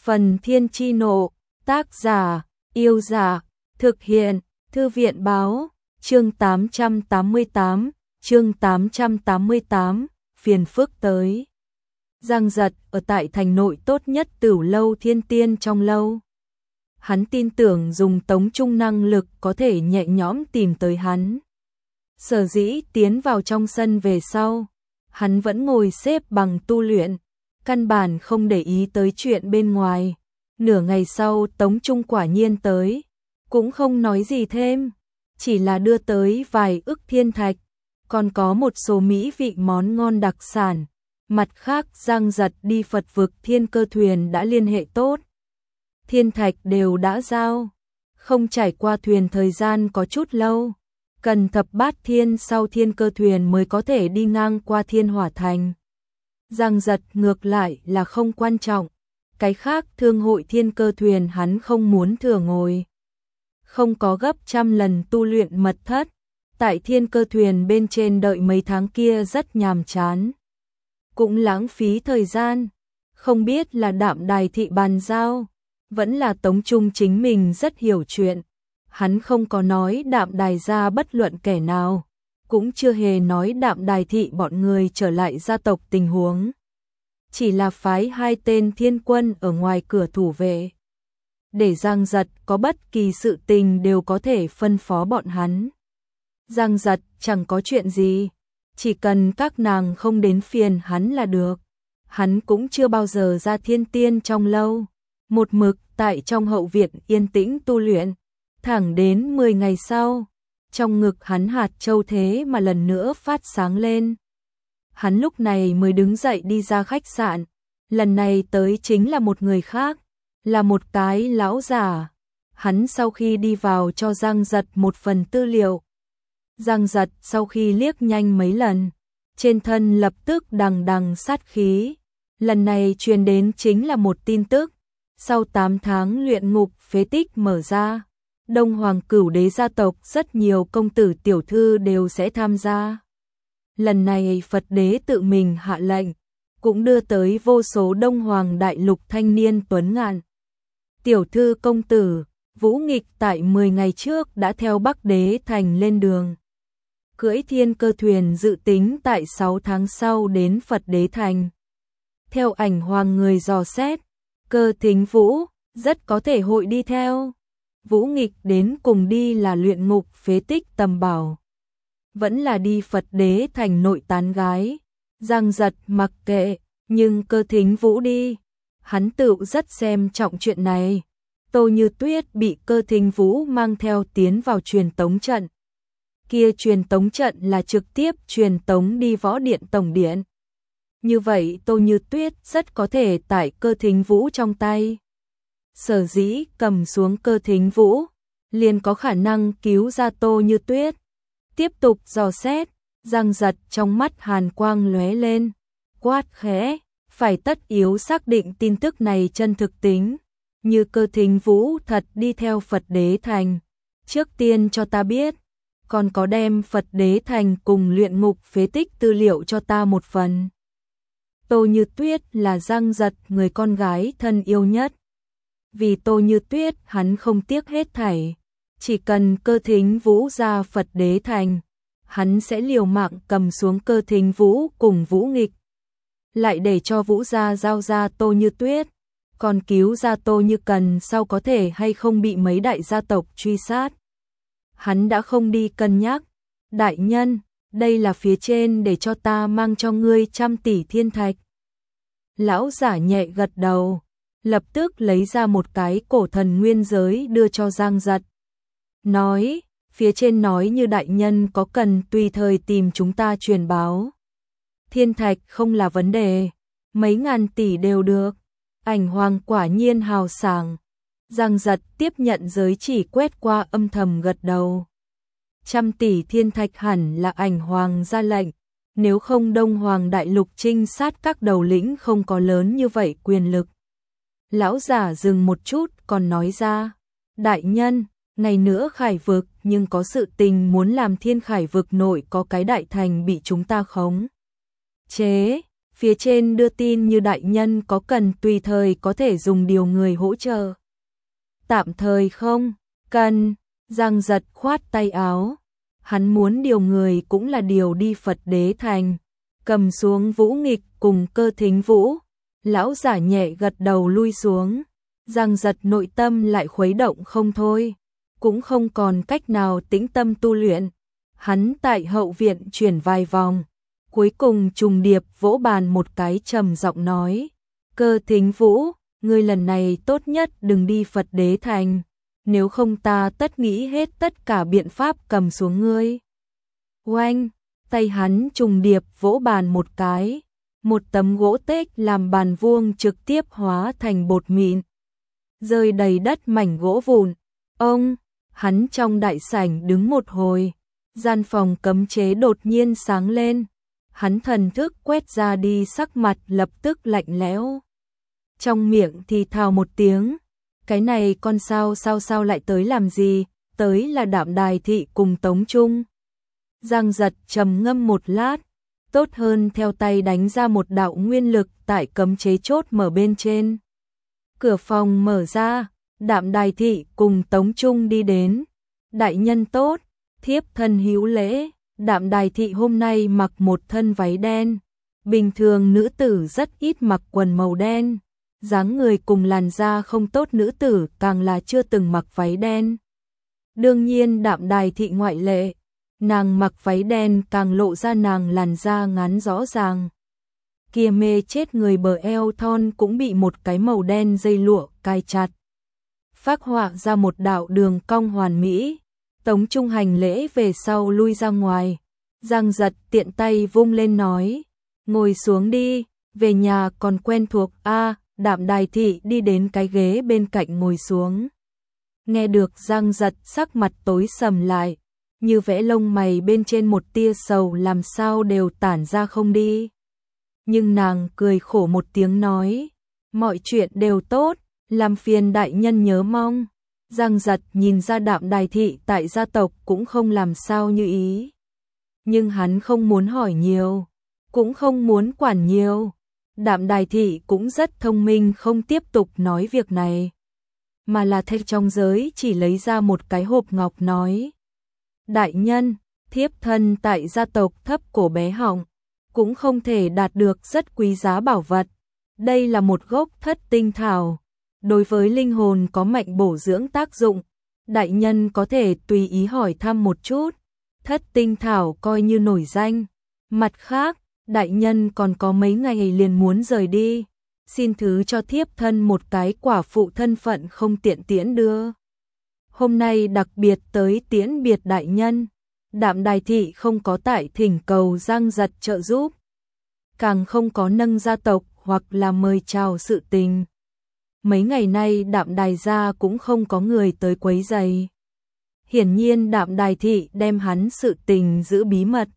Phần Thiên Chi Nộ, tác giả, Yêu Dạ, thực hiện, Thư viện Báo, chương 888, phiền phức tới. Giang Giật ở tại thành nội tốt nhất Tửu Lâu Thiên Tiên trong lâu. Hắn tin tưởng dùng tống trung năng lực có thể nhẹ nhõm tìm tới hắn. Sở dĩ tiến vào trong sân về sau, hắn vẫn ngồi xếp bằng tu luyện, căn bản không để ý tới chuyện bên ngoài. Nửa ngày sau Tống Trung quả nhiên tới, cũng không nói gì thêm, chỉ là đưa tới vài ức thiên thạch, còn có một số mỹ vị món ngon đặc sản. Mặt khác Giang Giật đi Phật vực Thiên Cơ Thuyền đã liên hệ tốt. Thiên thạch đều đã giao, không trải qua thuyền thời gian có chút lâu, cần thập bát thiên sau Thiên Cơ Thuyền mới có thể đi ngang qua Thiên Hỏa Thành. Giang Giật ngược lại là không quan trọng, cái khác Thương hội Thiên Cơ Thuyền hắn không muốn thừa ngồi. Không có gấp trăm lần tu luyện mật thất, tại Thiên Cơ Thuyền bên trên đợi mấy tháng kia rất nhàm chán. Cũng lãng phí thời gian, không biết là Đạm Đài thị bàn giao, vẫn là Tống Trung chính mình rất hiểu chuyện. Hắn không có nói Đạm Đài ra bất luận kẻ nào, cũng chưa hề nói Đạm Đài thị bọn người trở lại gia tộc tình huống. Chỉ là phái hai tên thiên quân ở ngoài cửa thủ vệ. Để Giang Giật có bất kỳ sự tình đều có thể phân phó bọn hắn. Giang Giật chẳng có chuyện gì, chỉ cần các nàng không đến phiền hắn là được. Hắn cũng chưa bao giờ ra Thiên Tiên trong lâu, một mực tại trong hậu viện yên tĩnh tu luyện, thẳng đến 10 ngày sau, trong ngực hắn hạt châu thế mà lần nữa phát sáng lên. Hắn lúc này mới đứng dậy đi ra khách sạn, lần này tới chính là một người khác, là một cái lão giả. Hắn sau khi đi vào cho Giang Giật một phần tư liệu. Giang Giật sau khi liếc nhanh mấy lần, trên thân lập tức đằng đằng sát khí. Lần này truyền đến chính là một tin tức, sau 8 tháng luyện ngục phế tích mở ra, Đông Hoàng Cửu Đế gia tộc rất nhiều công tử tiểu thư đều sẽ tham gia. Lần này Phật Đế tự mình hạ lệnh, cũng đưa tới vô số Đông Hoàng đại lục thanh niên tuấn ngạn. Tiểu thư công tử, Vũ Nghịch tại 10 ngày trước đã theo Bắc Đế thành lên đường. Cưỡi Thiên Cơ Thuyền dự tính tại 6 tháng sau đến Phật Đế thành. Theo ảnh hoàng người dò xét, Cơ Thính Vũ rất có thể hội đi theo. Vũ Nghịch đến cùng đi là luyện ngục phế tích tầm bảo, vẫn là đi Phật Đế thành nội tán gái. Giang Giật mặc kệ, nhưng Cơ Thính Vũ đi, hắn tự rất xem trọng chuyện này. Tô Như Tuyết bị Cơ Thính Vũ mang theo tiến vào truyền tống trận. Kia truyền tống trận là trực tiếp truyền tống đi Võ Điện tổng điện. Như vậy Tô Như Tuyết rất có thể tại Cơ Thính Vũ trong tay. Sở dĩ cầm xuống Cơ Thính Vũ, liền có khả năng cứu ra Tô Như Tuyết. Tiếp tục dò xét, Giang Giật trong mắt hàn quang lóe lên, quát khẽ, phải tất yếu xác định tin tức này chân thực tính. Như Cơ Thính Vũ thật đi theo Phật Đế thành, trước tiên cho ta biết, còn có đem Phật Đế thành cùng luyện ngục phế tích tư liệu cho ta một phần. Tô Như Tuyết là Giang Giật người con gái thân yêu nhất. Vì Tô Như Tuyết hắn không tiếc hết thảy, chỉ cần Cơ Thính Vũ ra Phật Đế thành, hắn sẽ liều mạng cầm xuống Cơ Thính Vũ cùng Vũ Nghịch. Lại để cho Vũ gia giao ra Tô Như Tuyết, còn cứu ra Tô Như Cần sau có thể hay không bị mấy đại gia tộc truy sát. Hắn đã không đi cân nhắc. Đại nhân, đây là phía trên để cho ta mang cho ngươi 100 tỷ thiên thạch. Lão giả nhẹ gật đầu, lập tức lấy ra một cái cổ thần nguyên giới đưa cho Giang Giật. Nói, phía trên nói như đại nhân có cần tùy thời tìm chúng ta truyền báo. Thiên thạch không là vấn đề, mấy ngàn tỷ đều được. Ảnh hoàng quả nhiên hào sảng. Giang Giật tiếp nhận giới chỉ quét qua âm thầm gật đầu. 100 tỷ thiên thạch hẳn là ảnh hoàng ra lệnh, nếu không Đông Hoàng đại lục trinh sát các đầu lĩnh không có lớn như vậy quyền lực. Lão giả dừng một chút còn nói ra, đại nhân, ngày nữa Khải vực nhưng có sự tình muốn làm Thiên Khải vực nội có cái đại thành bị chúng ta khống chế. Phía trên đưa tin như đại nhân có cần tùy thời có thể dùng điều người hỗ trợ. Tạm thời không, cần, Giang Giật khoát tay áo. Hắn muốn điều người cũng là điều đi Phật Đế Thành. Cầm xuống Vũ Nghịch cùng Cơ Thính Vũ. Lão giả nhẹ gật đầu lui xuống. Giang Giật nội tâm lại khuấy động không thôi. Cũng không còn cách nào tĩnh tâm tu luyện. Hắn tại hậu viện chuyển vài vòng. Cuối cùng trùng điệp vỗ bàn một cái trầm giọng nói. Cơ Thính Vũ, ngươi lần này tốt nhất đừng đi Phật Đế Thành. Nếu không ta tất nghĩ hết tất cả biện pháp cầm xuống ngươi. Oanh, tay hắn trùng điệp vỗ bàn một cái. Một tấm gỗ tếch làm bàn vuông trực tiếp hóa thành bột mịn. Rơi đầy đất mảnh gỗ vụn. Ông, hắn trong đại sảnh đứng một hồi. Gian phòng cấm chế đột nhiên sáng lên. Hắn thần thức quét ra đi sắc mặt lập tức lạnh lẽo. Trong miệng thì thào một tiếng. Cái này con sao lại tới làm gì, tới là Đạm Đài Thị cùng Tống Trung. Giang Giật trầm ngâm một lát, tốt hơn theo tay đánh ra một đạo nguyên lực tại cấm chế chốt mở bên trên. Cửa phòng mở ra, Đạm Đài Thị cùng Tống Trung đi đến. Đại nhân tốt, thiếp thân hữu lễ. Đạm Đài Thị hôm nay mặc một thân váy đen. Bình thường nữ tử rất ít mặc quần màu đen. Dáng người cùng làn da không tốt nữ tử càng là chưa từng mặc váy đen. Đương nhiên Đạm Đài Thị ngoại lệ. Nàng mặc váy đen càng lộ ra nàng làn da ngắn rõ ràng. Kia mê chết người bờ eo thon cũng bị một cái màu đen dây lụa cài chặt. Phác họa ra một đạo đường cong hoàn mỹ. Tống Trung hành lễ về sau lui ra ngoài. Giang Giật tiện tay vung lên nói. Ngồi xuống đi, về nhà còn quen thuộc. Đạm Đài Thị đi đến cái ghế bên cạnh ngồi xuống. Nghe được Giang Giật sắc mặt tối sầm lại. Như vẽ lông mày bên trên một tia sầu làm sao đều tản ra không đi. Nhưng nàng cười khổ một tiếng nói. Mọi chuyện đều tốt, làm phiền đại nhân nhớ mong. Giang Giật nhìn ra Đạm Đài Thị tại gia tộc cũng không làm sao như ý. Nhưng hắn không muốn hỏi nhiều, cũng không muốn quản nhiều. Đạm Đài Thị cũng rất thông minh không tiếp tục nói việc này. Mà là thách trong giới chỉ lấy ra một cái hộp ngọc nói. Đại nhân, thiếp thân tại gia tộc thấp cổ bé họng, cũng không thể đạt được rất quý giá bảo vật. Đây là một gốc thất tinh thảo. Đối với linh hồn có mạnh bổ dưỡng tác dụng, đại nhân có thể tùy ý hỏi thăm một chút. Thất tinh thảo coi như nổi danh. Mặt khác, đại nhân còn có mấy ngày liền muốn rời đi. Xin thứ cho thiếp thân một cái quả phụ thân phận không tiện tiễn đưa. Hôm nay đặc biệt tới tiễn biệt đại nhân. Đạm Đài Thị không có tại thỉnh cầu Giang Giật trợ giúp. Càng không có nâng gia tộc hoặc là mời chào sự tình. Mấy ngày nay Đạm Đài gia cũng không có người tới quấy rầy. Hiển nhiên Đạm Đài Thị đem hắn sự tình giữ bí mật.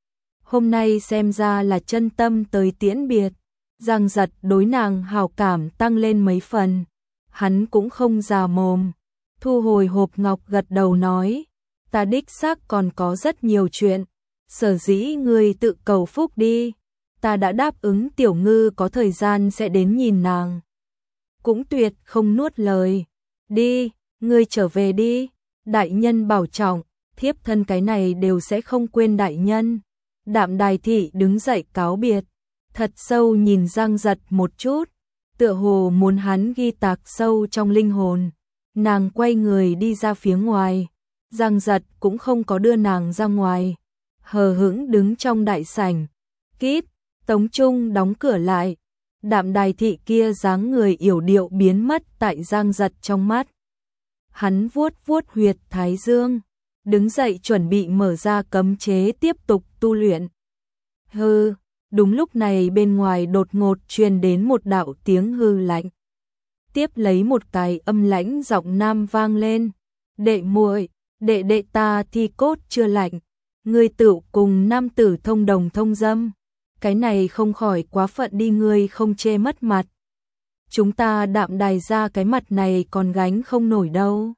Hôm nay xem ra là chân tâm tới tiễn biệt. Giang Giật đối nàng hào cảm tăng lên mấy phần. Hắn cũng không già mồm. Thu hồi hộp ngọc gật đầu nói. Ta đích xác còn có rất nhiều chuyện. Sở dĩ ngươi tự cầu phúc đi. Ta đã đáp ứng Tiểu Ngư có thời gian sẽ đến nhìn nàng. Cũng tuyệt không nuốt lời. Đi, ngươi trở về đi. Đại nhân bảo trọng, thiếp thân cái này đều sẽ không quên đại nhân. Đạm Đài Thị đứng dậy cáo biệt. Thật sâu nhìn Giang Giật một chút. Tựa hồ muốn hắn ghi tạc sâu trong linh hồn. Nàng quay người đi ra phía ngoài. Giang Giật cũng không có đưa nàng ra ngoài. Hờ hững đứng trong đại sảnh. Kít, Tống Trung đóng cửa lại. Đạm Đài Thị kia dáng người yểu điệu biến mất tại Giang Giật trong mắt. Hắn vuốt vuốt huyệt thái dương, đứng dậy chuẩn bị mở ra cấm chế tiếp tục tu luyện. Hừ, đúng lúc này bên ngoài đột ngột truyền đến một đạo tiếng hư lạnh. Tiếp lấy một cái âm lãnh giọng nam vang lên. Đệ muội, đệ ta thi cốt chưa lạnh, ngươi tựu cùng nam tử thông đồng thông dâm. Cái này không khỏi quá phận đi, ngươi không chê mất mặt. Chúng ta Đạm Đài ra cái mặt này còn gánh không nổi đâu.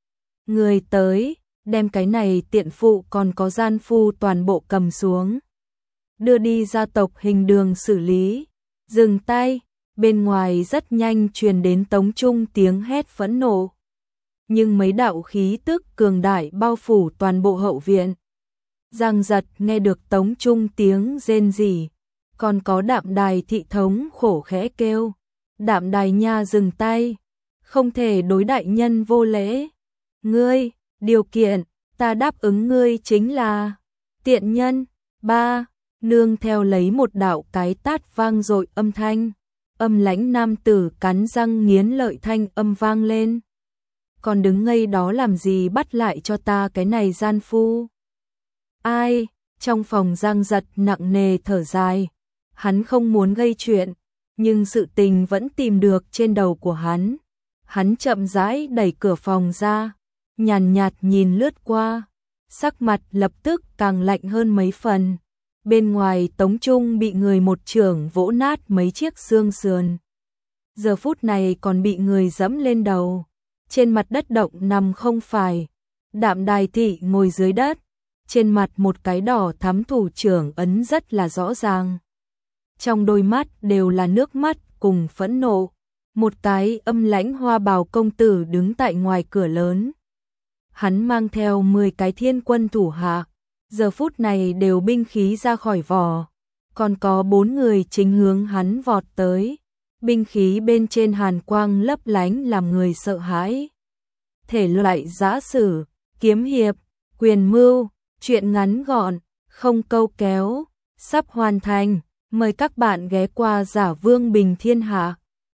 Người tới, đem cái này tiện phụ còn có gian phu toàn bộ cầm xuống. đưa đi gia tộc Hình Đường xử lý. Dừng tay, bên ngoài rất nhanh truyền đến Tống Trung tiếng hét phẫn nộ. Nhưng mấy đạo khí tức cường đại bao phủ toàn bộ hậu viện. Giang Giật nghe được Tống Trung tiếng rên rỉ, còn có Đạm Đài thị thống khổ khẽ kêu. Đạm Đài nha, dừng tay, không thể đối đại nhân vô lễ. Ngươi, điều kiện, ta đáp ứng ngươi chính là tiện nhân. Ba, nương theo lấy một đạo cái tát vang dội âm thanh. Âm lãnh nam tử cắn răng nghiến lợi thanh âm vang lên. Còn đứng ngây đó làm gì, bắt lại cho ta cái này gian phu. Ai? Trong phòng Giang Giật nặng nề thở dài. Hắn không muốn gây chuyện, nhưng sự tình vẫn tìm được trên đầu của hắn. Hắn chậm rãi đẩy cửa phòng ra, nhàn nhạt nhìn lướt qua, sắc mặt lập tức càng lạnh hơn mấy phần. Bên ngoài Tống Trung bị người một chưởng vỗ nát mấy chiếc xương sườn. Giờ phút này còn bị người dẫm lên đầu. Trên mặt đất động nằm không phải. Đạm Đài thị ngồi dưới đất, trên mặt một cái đỏ thắm thủ trưởng ấn rất là rõ ràng. Trong đôi mắt đều là nước mắt cùng phẫn nộ. Một cái âm lãnh hoa bào công tử đứng tại ngoài cửa lớn. Hắn mang theo 10 cái thiên quân thủ hạ, giờ phút này đều binh khí ra khỏi vỏ. Còn có 4 người chính hướng hắn vọt tới. Binh khí bên trên hàn quang lấp lánh làm người sợ hãi. Thể loại giã sử, kiếm hiệp, quyền mưu, truyện ngắn gọn, không câu kéo, sắp hoàn thành. Mời các bạn ghé qua Giả Vương Bình Thiên Hạ.